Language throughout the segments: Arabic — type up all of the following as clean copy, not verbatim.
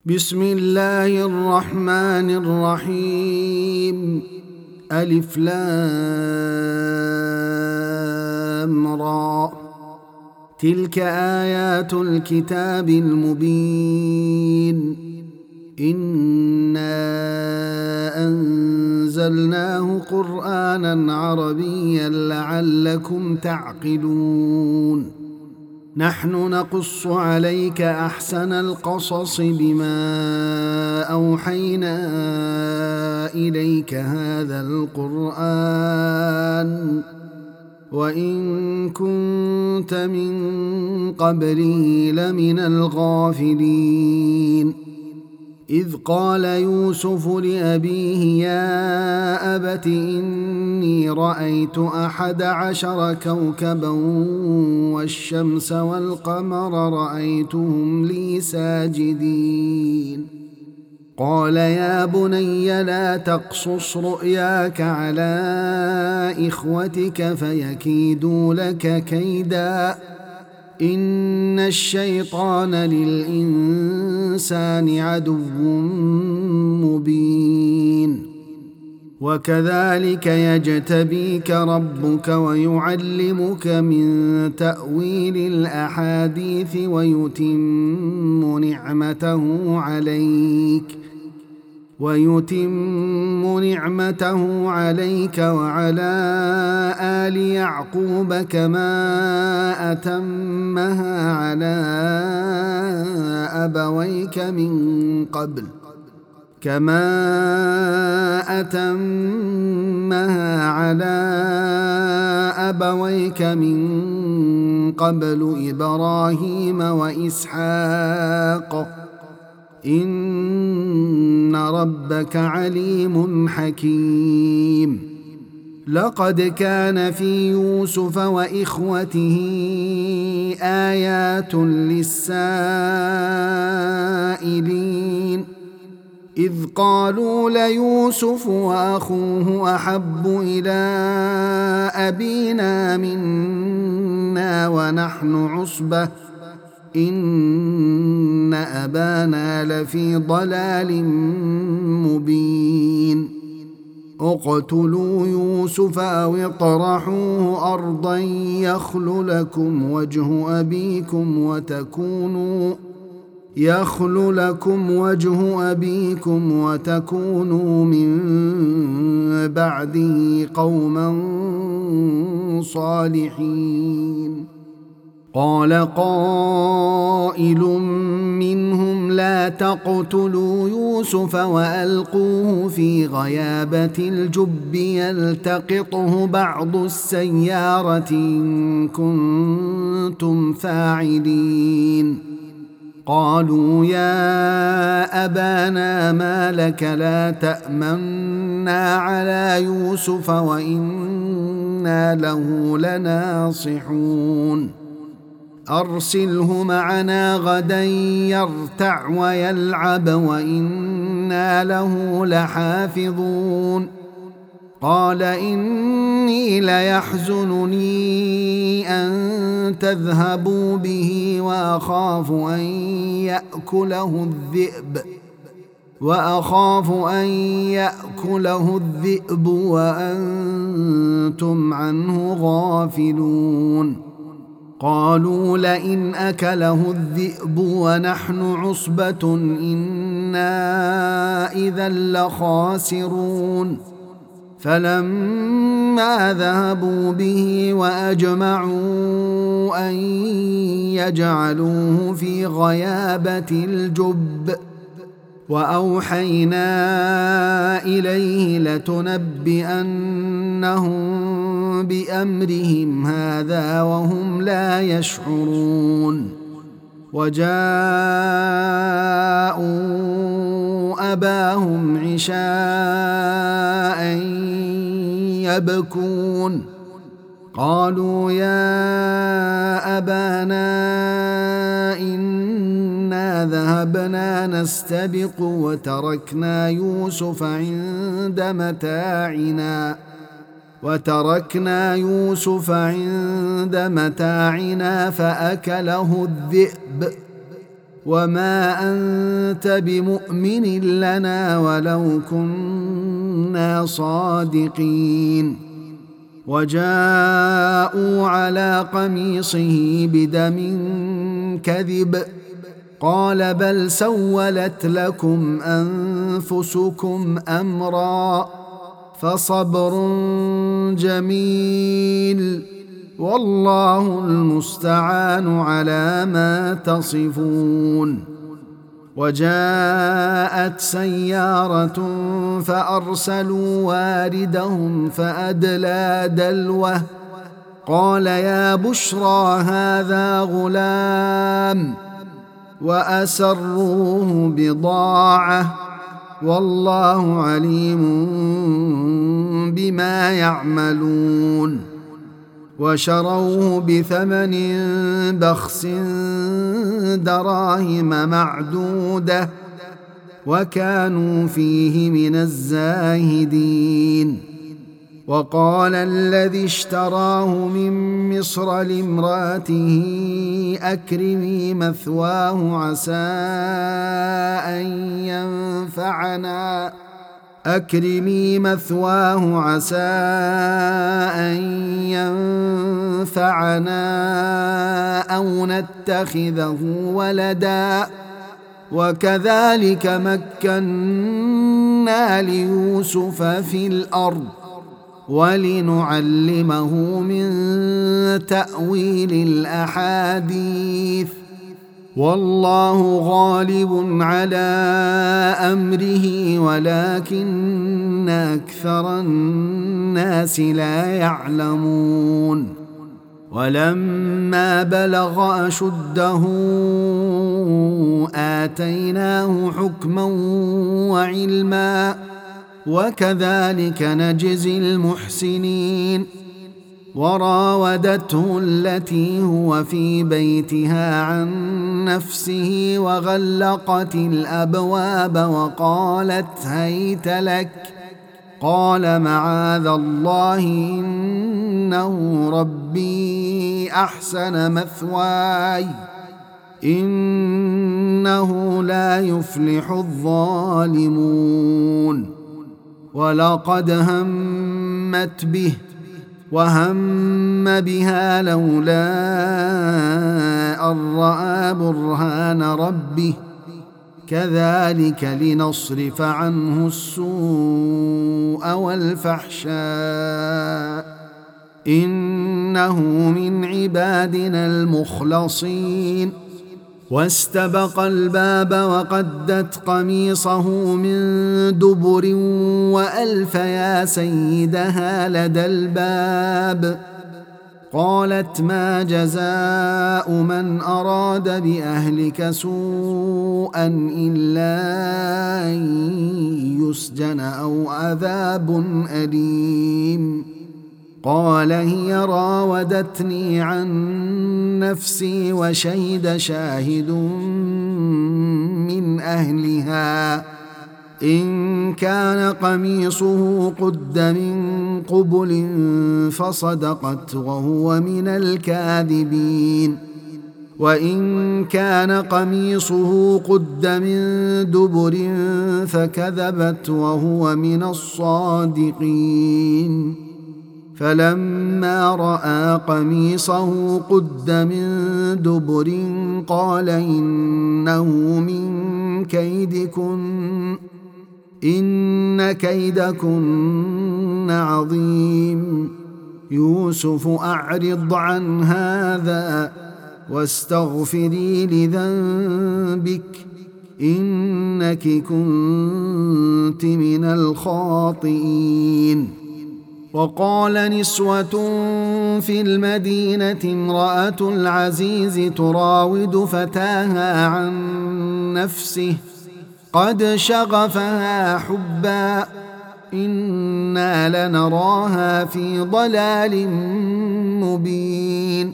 بسم الله الرحمن الرحيم. ألف لام را. تلك آيات الكتاب المبين. إنا أنزلناه قرآنا عربيا لعلكم تعقلون. نحن نقص عليك أحسن القصص بما أوحينا إليك هذا القرآن وإن كنت من قبله لمن الغافلين. إذ قال يوسف لأبيه يا أبت إني رأيت 11 كوكبا والشمس والقمر رأيتهم لي ساجدين. قال يا بني لا تقصص رؤياك على إخوتك فيكيدوا لك كيدا إن الشيطان للإنسان عدو مبين. وكذلك يجتبيك ربك ويعلمك من تأويل الأحاديث ويتم نعمته عليك وعلى آل يعقوب كما أتمها على أبويك من قبل إبراهيم وإسحاق إن ربك عليم حكيم. لقد كان في يوسف وإخوته آيات للسائلين إذ قالوا ليوسف وأخوه أحب إلى أبينا منا ونحن عصبة إن أبانا لفي ضلال مبين. اقتلوا يوسف أو اطرحوه أرضا يخل لكم وجه أبيكم وتكونوا من بعده قوما صالحين. قال قائل منهم لا تقتلوا يوسف وألقوه في غيابة الجب يلتقطه بعض السيارة إن كنتم فاعلين. قالوا يا أبانا ما لك لا تأمنا على يوسف وإنا له لناصحون. أرسله معنا غدا يرتع ويلعب وإنا له لحافظون. قال إني ليحزنني أن تذهبوا به وأخاف أن يأكله الذئب وأنتم عنه غافلون. قالوا لئن أكله الذئب ونحن عصبة إنا إذا لخاسرون. فلما ذهبوا به وأجمعوا أن يجعلوه في غيابة الجب وأوحينا إليه لتنبئنهم بأمرهم هذا وهم لا يشعرون. وجاءوا أباهم عشاء يبكون. قالوا يا أبانا إنا ذهبنا نستبق وتركنا يوسف عند متاعنا فأكله الذئب وما أنت بمؤمن لنا ولو كنا صادقين. وجاءوا على قميصه بدم كذب قال بل سولت لكم أنفسكم أمرا فصبر جميل والله المستعان على ما تصفون. وجاءت سيارة فأرسلوا واردهم فأدلى دلوه قال يا بشرى هذا غلام وأسروه بضاعة والله عليم بما يعملون. وشروه بثمن بخس دراهم معدودة وكانوا فيه من الزاهدين. وقال الذي اشتراه من مصر لامرأته أكرمي مثواه عسى أن ينفعنا أو نتخذه ولدا وكذلك مكنا ليوسف في الأرض ولنعلمه من تأويل الأحاديث والله غالب على أمره ولكن أكثر الناس لا يعلمون. ولما بلغ أشده آتيناه حكما وعلما وكذلك نجزي المحسنين. وراودته التي هو في بيتها عن نفسه وغلقت الأبواب وقالت هيت لك قال معاذ الله إنه ربي أحسن مثواي إنه لا يفلح الظالمون. ولقد همت به وهم بها لولا أن رأى برهان ربه كذلك لنصرف عنه السوء والفحشاء إنه من عبادنا المخلصين. واستبق الباب وقدت قميصه من دبر وألف يا سيدها لدى الباب قالت ما جزاء من أراد بأهلك سوءا إلا أن يسجن أو عذاب أليم. قال هي راودتني عن نفسي وشهد شاهد من أهلها إن كان قميصه قد من قبل فصدقت وهو من الكاذبين وإن كان قميصه قد من دبر فكذبت وهو من الصادقين. فلما رأى قميصه قد من دبر قال إنه من كيدكن إن كيدكن عظيم. يوسف أعرض عن هذا واستغفري لذنبك إنك كنت من الخاطئين. وقال نسوة في المدينة امرأة العزيز تراود فتاها عن نفسه قد شغفها حبا إنا لنراها في ضلال مبين.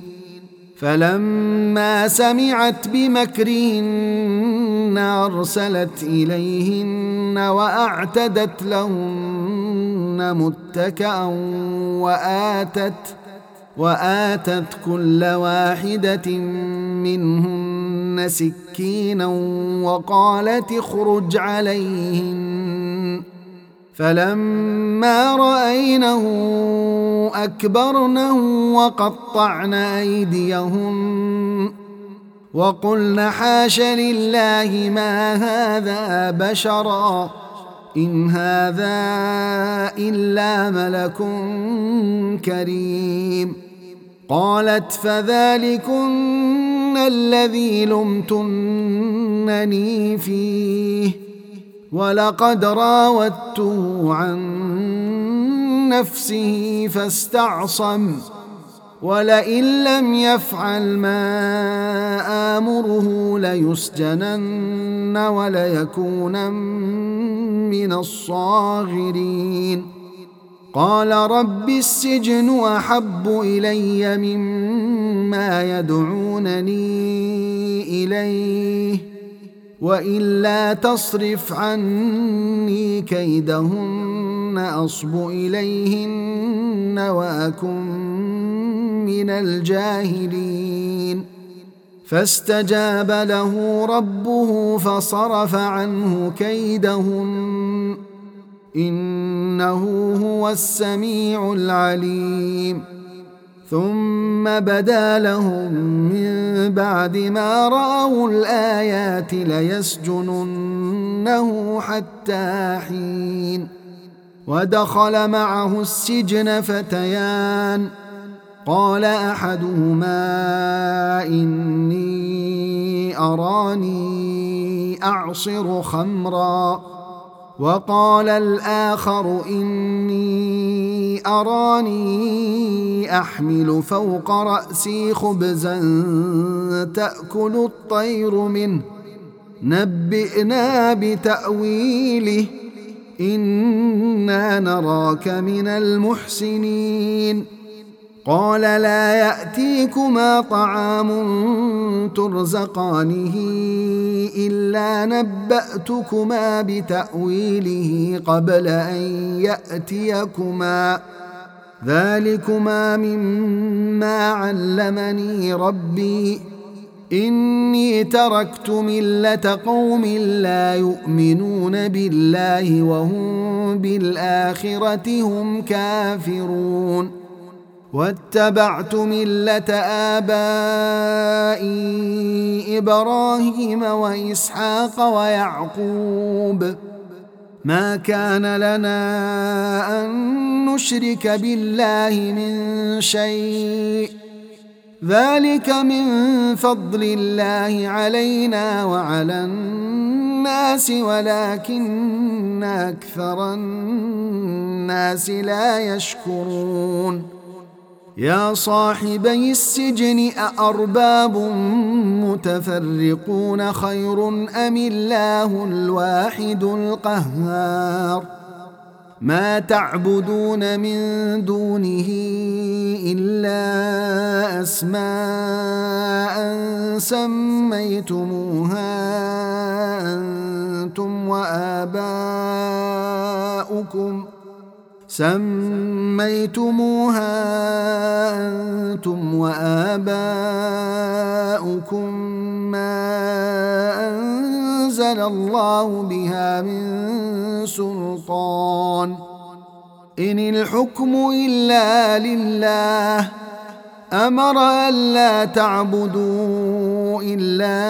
فلما سمعت بمكرهن أرسلت إليهن وأعتدت لهن متكأ وآتت كل واحدة منهن سكينا وقالت اخرج عليهن فلما رأينه أكبرنه وقطعن أيديهن وقلن حاش لله ما هذا بشرا إن هذا إلا ملك كريم. قالت فذلكن الذي لمتنني فيه ولقد راودته عن نفسه فاستعصم ولئن لم يفعل ما آمره ليسجنن وليكونن من الصاغرين. قال رب السجن أحب إلي مما يدعونني إليه وإلا تصرف عني كيدهن أصب إليهن وأكن من الجاهلين. فاستجاب له ربه فصرف عنه كيدهن إنه هو السميع العليم. ثم بدا لهم من بعد ما رأوا الآيات ليسجننه حتى حين. ودخل معه السجن فتيان قال أحدهما إني أراني أعصر خمرا وقال الآخر إني أراني أحمل فوق رأسي خبزا تأكل الطير منه نبئنا بتأويله إنا نراك من المحسنين. قال لا يأتيكما طعام ترزقانه إلا نبأتكما بتأويله قبل أن يأتيكما ذلكما مما علمني ربي إني تركت ملة قوم لا يؤمنون بالله وهم بالآخرة هم كافرون واتبعت ملة آبائي إبراهيم وإسحاق ويعقوب ما كان لنا أن نشرك بالله من شيء ذلك من فضل الله علينا وعلى الناس ولكن أكثر الناس لا يشكرون. يا صاحبي السجن أأرباب متفرقون خير أم الله الواحد القهار ما تعبدون من دونه إلا أسماء سميتموها أنتم وآباؤكم ما أنزل الله بها من سلطان إن الحكم إلا لله أمر ألا تعبدوا إلا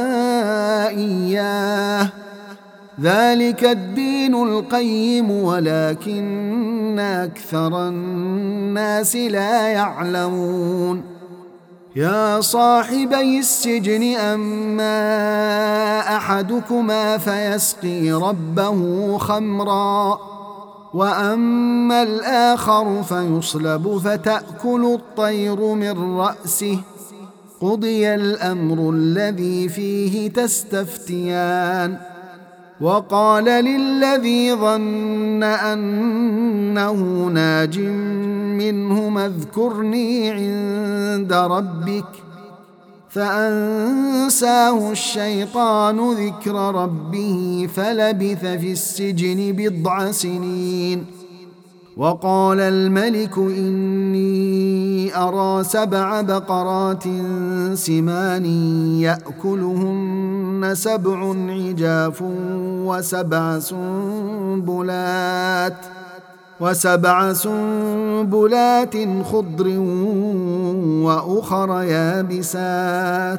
إياه ذلك الدين القيم ولكن أكثر الناس لا يعلمون. يا صاحبي السجن أما أحدكما فيسقي ربه خمرا وأما الآخر فيصلب فتأكل الطير من رأسه قضي الأمر الذي فيه تستفتيان. وقال للذي ظن أنه ناج منهما اذكرني عند ربك فأنساه الشيطان ذكر ربه فلبث في السجن 10 سنين. وقال الملك إني أرى 7 بقرات سمان يأكلهن 7 عجاف وسبع سنبلات خضر وأخر يابسات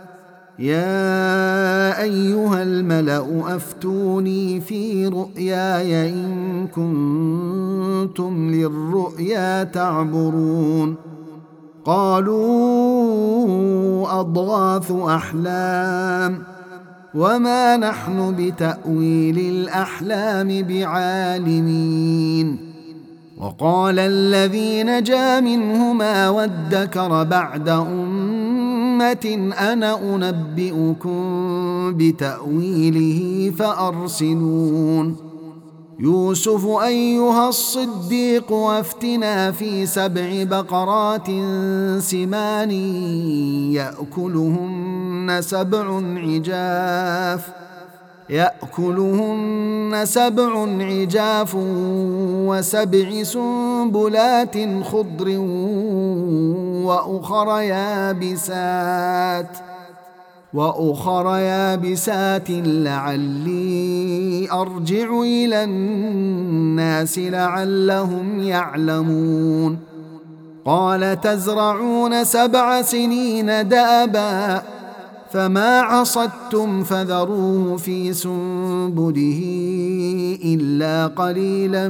يا أيها الملأ أفتوني في رؤياي إن كنتم للرؤيا تعبرون قالوا أضغاث أحلام وما نحن بتأويل الأحلام بعالمين وقال الذي نجا منهما وادكر بعد أمة أنا أنبئكم بتأويله فأرسلون يوسف أيها الصديق وافتنا في 7 بقرات سمان يأكلهن 7 عجاف و7 سنبلات خضر وأخر يابسات لعلي أرجع إلى الناس لعلهم يعلمون قال تزرعون 7 سنين دأبا فما حصدتم فذروه في سنبله إلا قليلا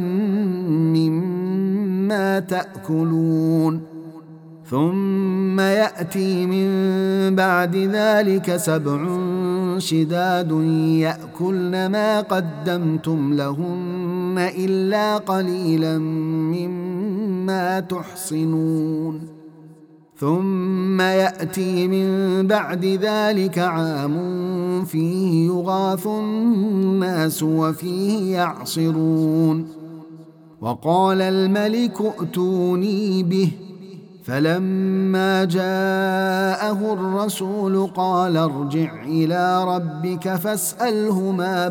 مما تأكلون ثم يأتي من بعد ذلك 7 شداد يأكلن ما قدمتم لهن إلا قليلا مما تحصنون ثم يأتي من بعد ذلك عام فيه يغاث الناس وفيه يعصرون وقال الملك ائتوني به فلما جاءه الرسول قال ارجع إلى ربك فاسأله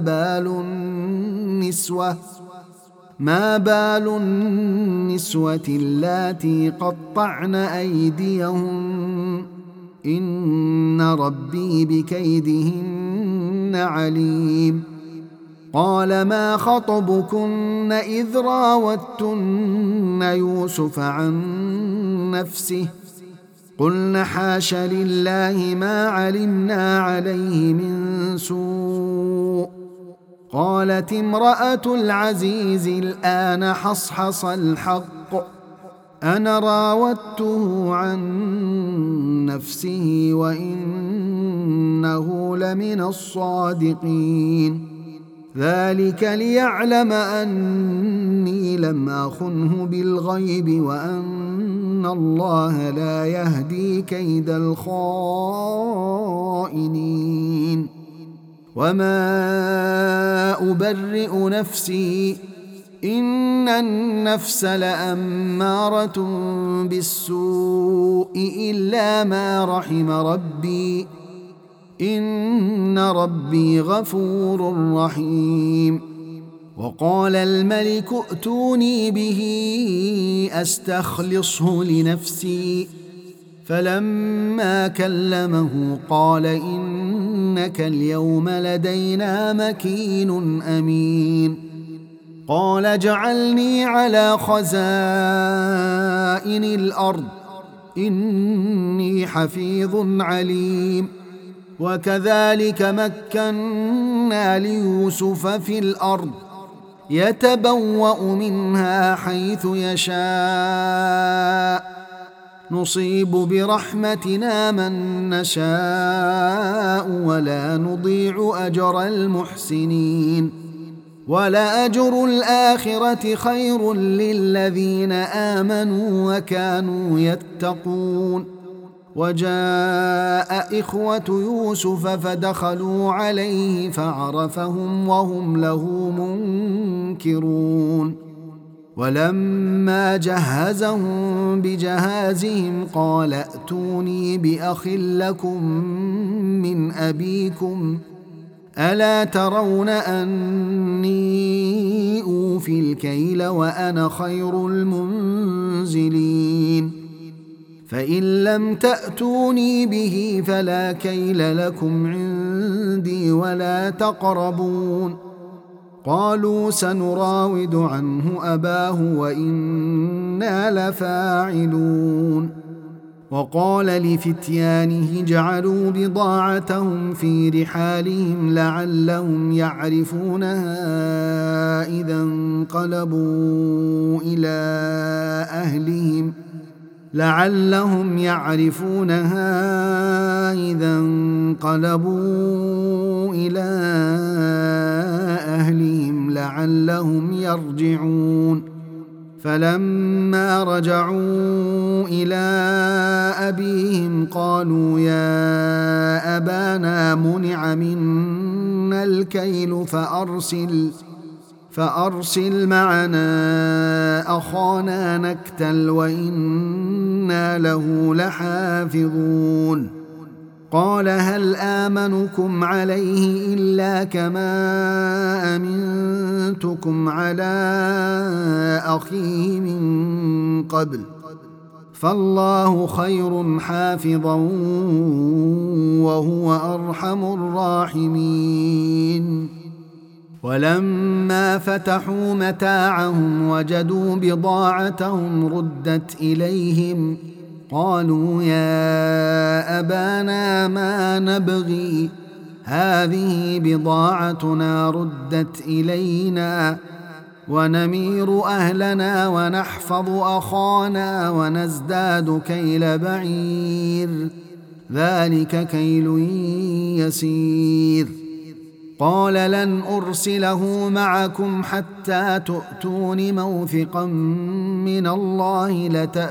ما بال النسوة اللاتي قطعن أيديهن إن ربي بكيدهن عليم قال ما خطبكن إذ راوتن يوسف عن نفسه قلن حاش لله ما علمنا عليه من سوء قالت امرأة العزيز الآن حصحص الحق أنا راودته عن نفسه وإنه لمن الصادقين ذلك ليعلم أني لم أخنه بالغيب وأن الله لا يهدي كيد الخائنين وما أبرئ نفسي إن النفس لأمارة بالسوء إلا ما رحم ربي إن ربي غفور رحيم وقال الملك ائتوني به أستخلصه لنفسي فلما كلمه قال إنك اليوم لدينا مكين أمين قال اجعلني على خزائن الأرض إني حفيظ عليم وكذلك مكنا ليوسف في الأرض يتبوأ منها حيث يشاء نصيب برحمتنا من نشاء ولا نضيع أجر المحسنين ولأجر الآخرة خير للذين آمنوا وكانوا يتقون وجاء إخوة يوسف فدخلوا عليه فعرفهم وهم له منكرون ولما جهزهم بجهازهم قال ائتوني بأخ لكم من أبيكم ألا ترون أني أوفي الكيل وأنا خير المنزلين فإن لم تأتوني به فلا كيل لكم عندي ولا تقربون. قالوا سنراود عنه أباه وإنا لفاعلون. وقال لفتيانه اجعلوا بضاعتهم في رحالهم لعلهم يعرفونها إذا انقلبوا إلى أهلهم لعلهم يرجعون. فلما رجعوا إلى أبيهم قالوا يا أبانا منع منا الكيل فأرسل معنا أخانا نكتل وإنا له لحافظون. قال هل آمنكم عليه إلا كما أمنتكم على أخيه من قبل فالله خير حافظا وهو أرحم الراحمين. ولما فتحوا متاعهم وجدوا بضاعتهم ردت إليهم قالوا يا أبانا ما نبغي هذه بضاعتنا ردت إلينا ونمير أهلنا ونحفظ أخانا ونزداد كيل بعير ذلك كيل يسير. قال لن أرسله معكم حتى تؤتون موثقا من الله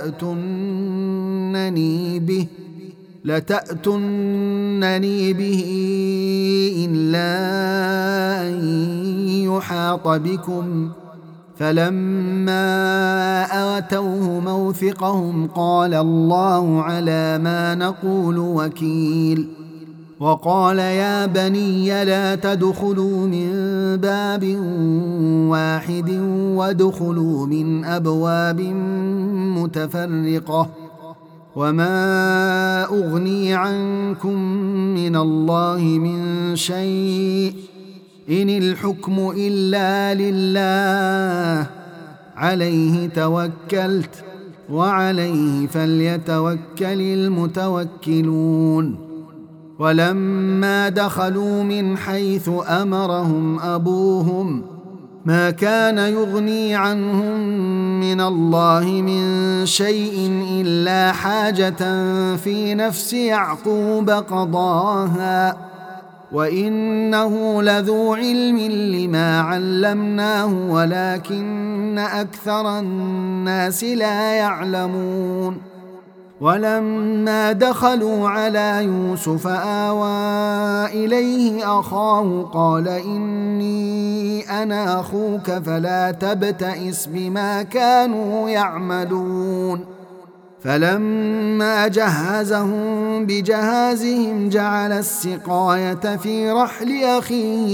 لتأتنني به إلا أن يحاط بكم. فلما آتوه موثقهم قال الله على ما نقول وكيل. وقال يا بني لا تدخلوا من باب واحد وادخلوا من أبواب متفرقة وما أغني عنكم من الله من شيء إن الحكم إلا لله عليه توكلت وعليه فليتوكل المتوكلون. ولما دخلوا من حيث أمرهم أبوهم ما كان يغني عنهم من الله من شيء إلا حاجة في نفس يعقوب قضاها وإنه لذو علم لما علمناه ولكن أكثر الناس لا يعلمون. ولما دخلوا على يوسف آوى إليه أخاه قال إني أنا أخوك فلا تبتئس بما كانوا يعملون. فلما جهزهم بجهازهم جعل السقاية في رحل أخيه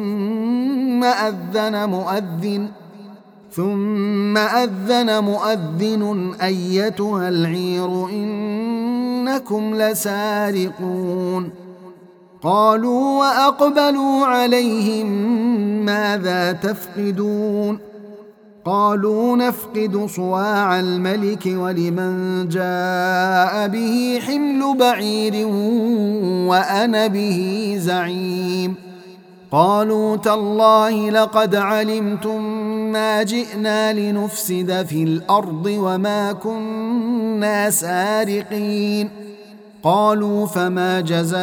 ثم أذن مؤذن أيتها العير إنكم لسارقون. قالوا وأقبلوا عليهم ماذا تفقدون. قالوا نفقد صواع الملك ولمن جاء به حمل بعير وأنا به زعيم. قالوا تالله لقد علمتم ما جئنا لنفسد في الأرض وما كنا سارقين. قالوا فما جزاؤه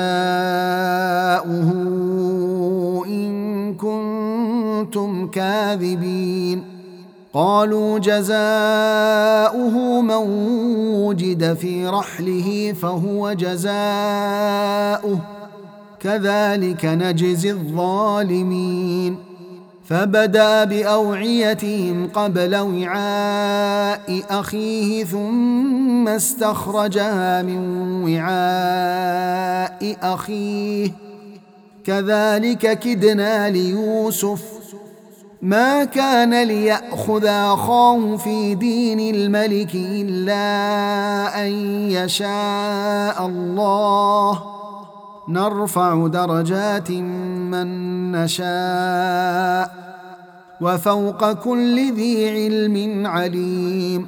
إن كنتم كاذبين. قالوا جزاؤه من وجد في رحله فهو جزاؤه كذلك نجزي الظالمين. فبدأ بأوعيتهم قبل وعاء أخيه ثم استخرجها من وعاء أخيه كذلك كدنا ليوسف ما كان ليأخذ أخاه في دين الملك إلا أن يشاء الله نرفع درجات من نشاء وفوق كل ذي علم عليم.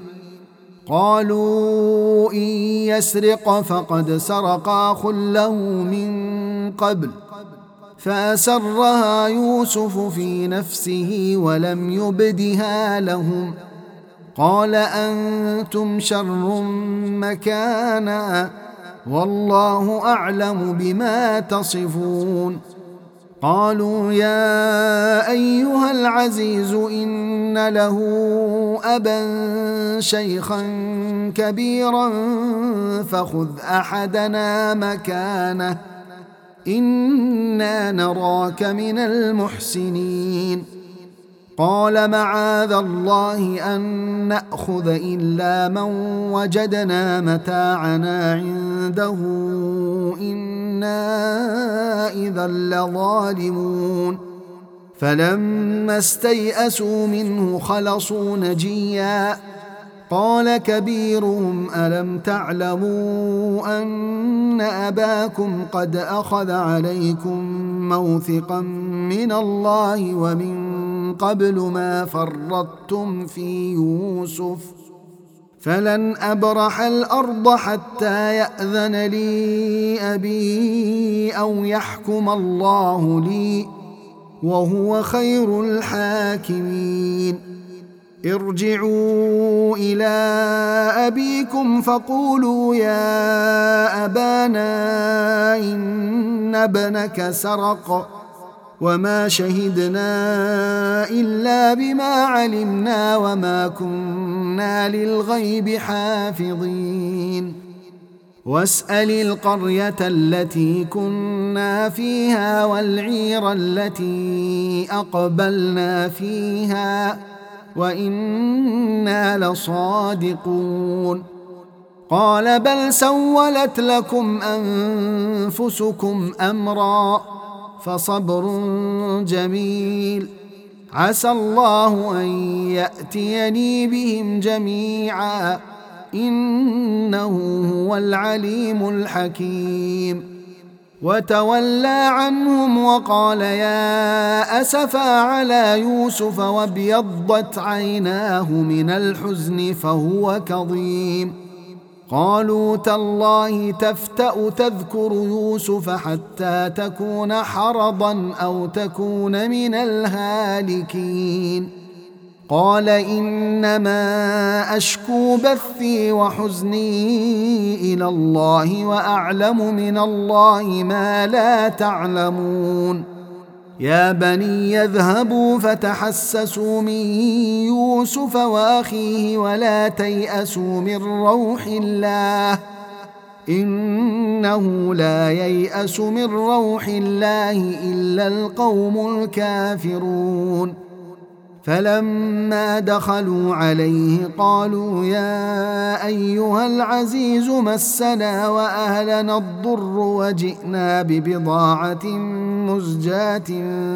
قالوا إن يسرق فقد سرق أخ له من قبل فأسرها يوسف في نفسه ولم يبدها لهم قال أنتم شر مكانا والله أعلم بما تصفون. قالوا يا أيها العزيز إن له أبا شيخا كبيرا فخذ أحدنا مكانه إنا نراك من المحسنين. قال معاذ الله أن نأخذ إلا من وجدنا متاعنا عنده إنا إذا لظالمون. فلما استيئسوا منه خلصوا نجيا قال كبيرهم ألم تعلموا أن أباكم قد أخذ عليكم موثقا من الله ومن قبل ما فرطتم في يوسف فلن أبرح الأرض حتى يأذن لي أبي أو يحكم الله لي وهو خير الحاكمين. ارجعوا إلى أبيكم فقولوا يا أبانا إن ابنك سرق وما شهدنا إلا بما علمنا وما كنا للغيب حافظين. واسأل القرية التي كنا فيها والعير التي أقبلنا فيها وإنا لصادقون. قال بل سولت لكم أنفسكم أمرا فصبر جميل عسى الله أن يأتيني بهم جميعا إنه هو العليم الحكيم. وتولى عنهم وقال يا أسفا على يوسف وابيضت عيناه من الحزن فهو كظيم. قالوا تالله تفتأ تذكر يوسف حتى تكون حرضا أو تكون من الهالكين. قال إنما أشكو بثي وحزني إلى الله وأعلم من الله ما لا تعلمون. يا بني يذهبوا فتحسسوا من يوسف وأخيه ولا تيأسوا من روح الله إنه لا ييأس من روح الله إلا القوم الكافرون. فلما دخلوا عليه قالوا يا أيها العزيز مسنا وأهلنا الضر وجئنا ببضاعة مزجاة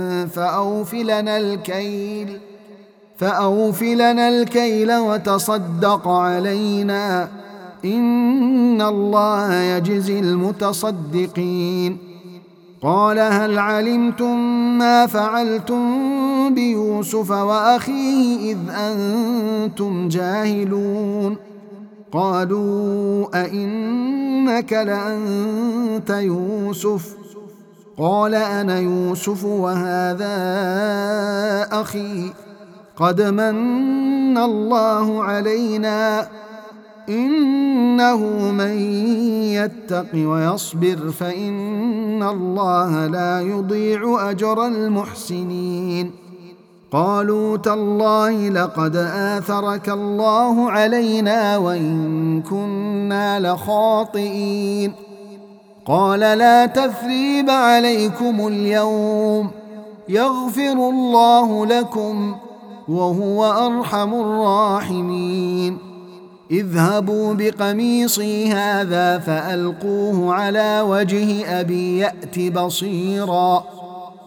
فأوف لنا الكيل وتصدق علينا إن الله يجزي المتصدقين. قال هل علمتم ما فعلتم بيوسف وأخيه إذ أنتم جاهلون؟ قالوا أئنك لأنت يوسف؟ قال أنا يوسف وهذا أخي قد من الله علينا إنه من يتق ويصبر فإن الله لا يضيع أجر المحسنين. قالوا تالله لقد آثرك الله علينا وإن كنا لخاطئين. قال لا تثريب عليكم اليوم يغفر الله لكم وهو أرحم الراحمين. اذهبوا بقميصي هذا فألقوه على وجه أبي يأت بصيرا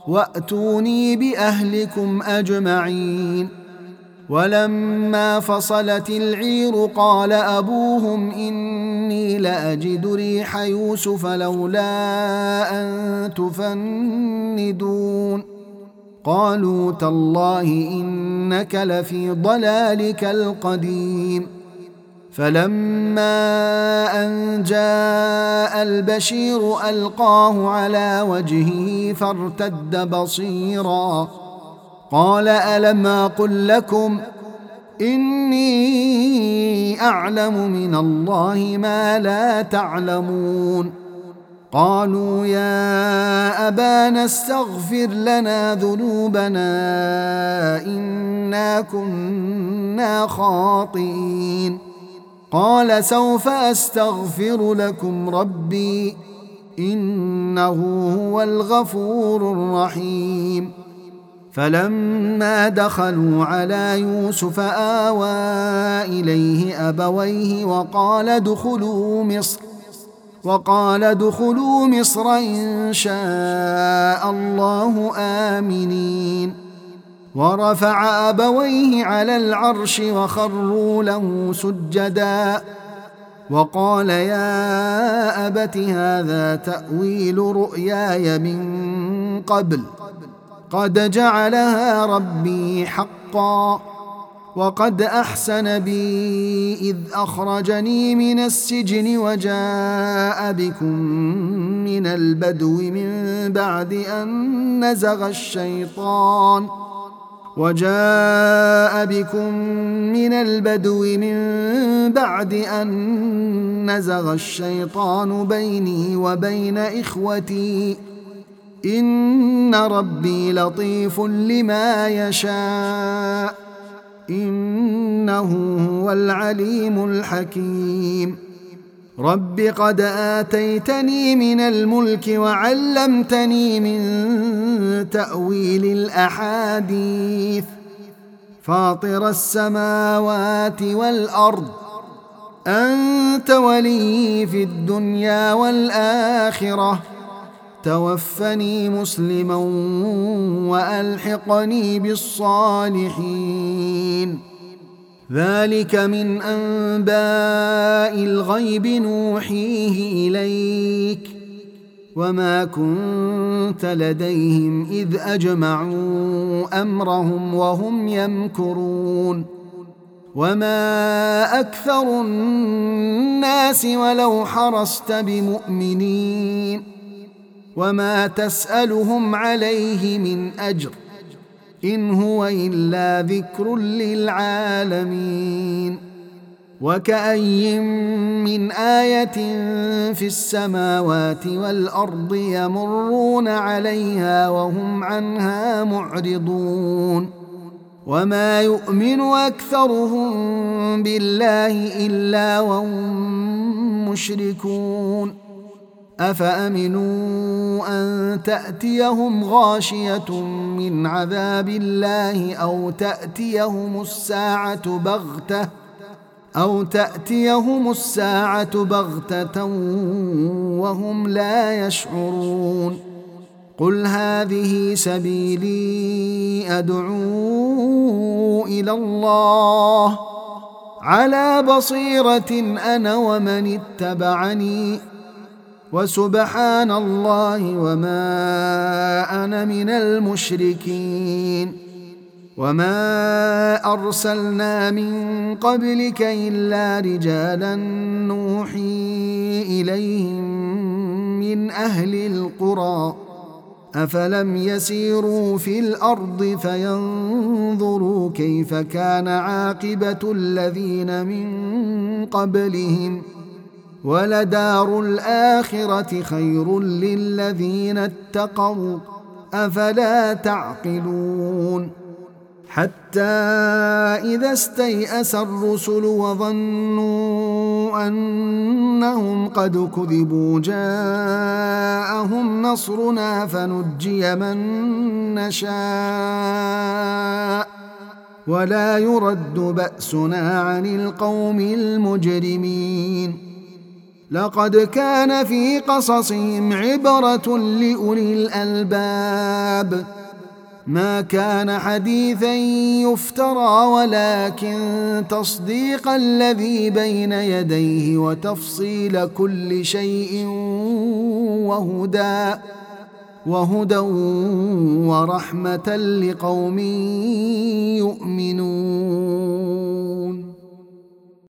وأتوني بأهلكم أجمعين. ولما فصلت العير قال أبوهم إني لأجد ريح يوسف لولا أن تفندون. قالوا تالله إنك لفي ضلالك القديم. فلما أن جاء البشير ألقاه على وجهه فارتد بصيرا قال ألم أقل لكم إني أعلم من الله ما لا تعلمون. قالوا يا أبانا استغفر لنا ذنوبنا إنا كنا خاطئين. قال سوف أستغفر لكم ربي إنه هو الغفور الرحيم. فلما دخلوا على يوسف آوى إليه أبويه وقال ادخلوا مصر إن شاء الله آمنين. ورفع أبويه على العرش وخروا له سجدا وقال يا أبت هذا تأويل رؤياي من قبل قد جعلها ربي حقا وقد أحسن بي إذ أخرجني من السجن وجاء بكم من البدو من بعد أن نزغ الشيطان بيني وبين إخوتي إن ربي لطيف لما يشاء إنه هو العليم الحكيم. رب قد آتيتني من الملك وعلمتني من تأويل الأحاديث فاطر السماوات والأرض أنت ولي في الدنيا والآخرة توفني مسلما وألحقني بالصالحين. ذلك من أنباء الغيب نوحيه إليك وما كنت لديهم إذ أجمعوا أمرهم وهم يمكرون. وما أكثر الناس ولو حرصت بمؤمنين وما تسألهم عليه من أجر إن هو إلا ذكر للعالمين. وكأي من آية في السماوات والأرض يمرون عليها وهم عنها معرضون. وما يؤمن أكثرهم بالله إلا وهم مشركون. أفأمنوا أن تأتيهم غاشية من عذاب الله أو تأتيهم الساعة بغتة وهم لا يشعرون. قل هذه سبيلي أدعو إلى الله على بصيرة أنا ومن اتبعني وسبحان الله وما أنا من المشركين. وما أرسلنا من قبلك إلا رجالا نوحي إليهم من أهل القرى أفلم يسيروا في الأرض فينظروا كيف كان عاقبة الذين من قبلهم ولدار الآخرة خير للذين اتقوا أفلا تعقلون. حتى إذا استيأس الرسل وظنوا أنهم قد كذبوا جاءهم نصرنا فنجي من نشاء ولا يرد بأسنا عن القوم المجرمين. لقد كان في قصصهم عبرة لأولي الألباب ما كان حديثا يفترى ولكن تصديق الذي بين يديه وتفصيل كل شيء وهدى ورحمة لقوم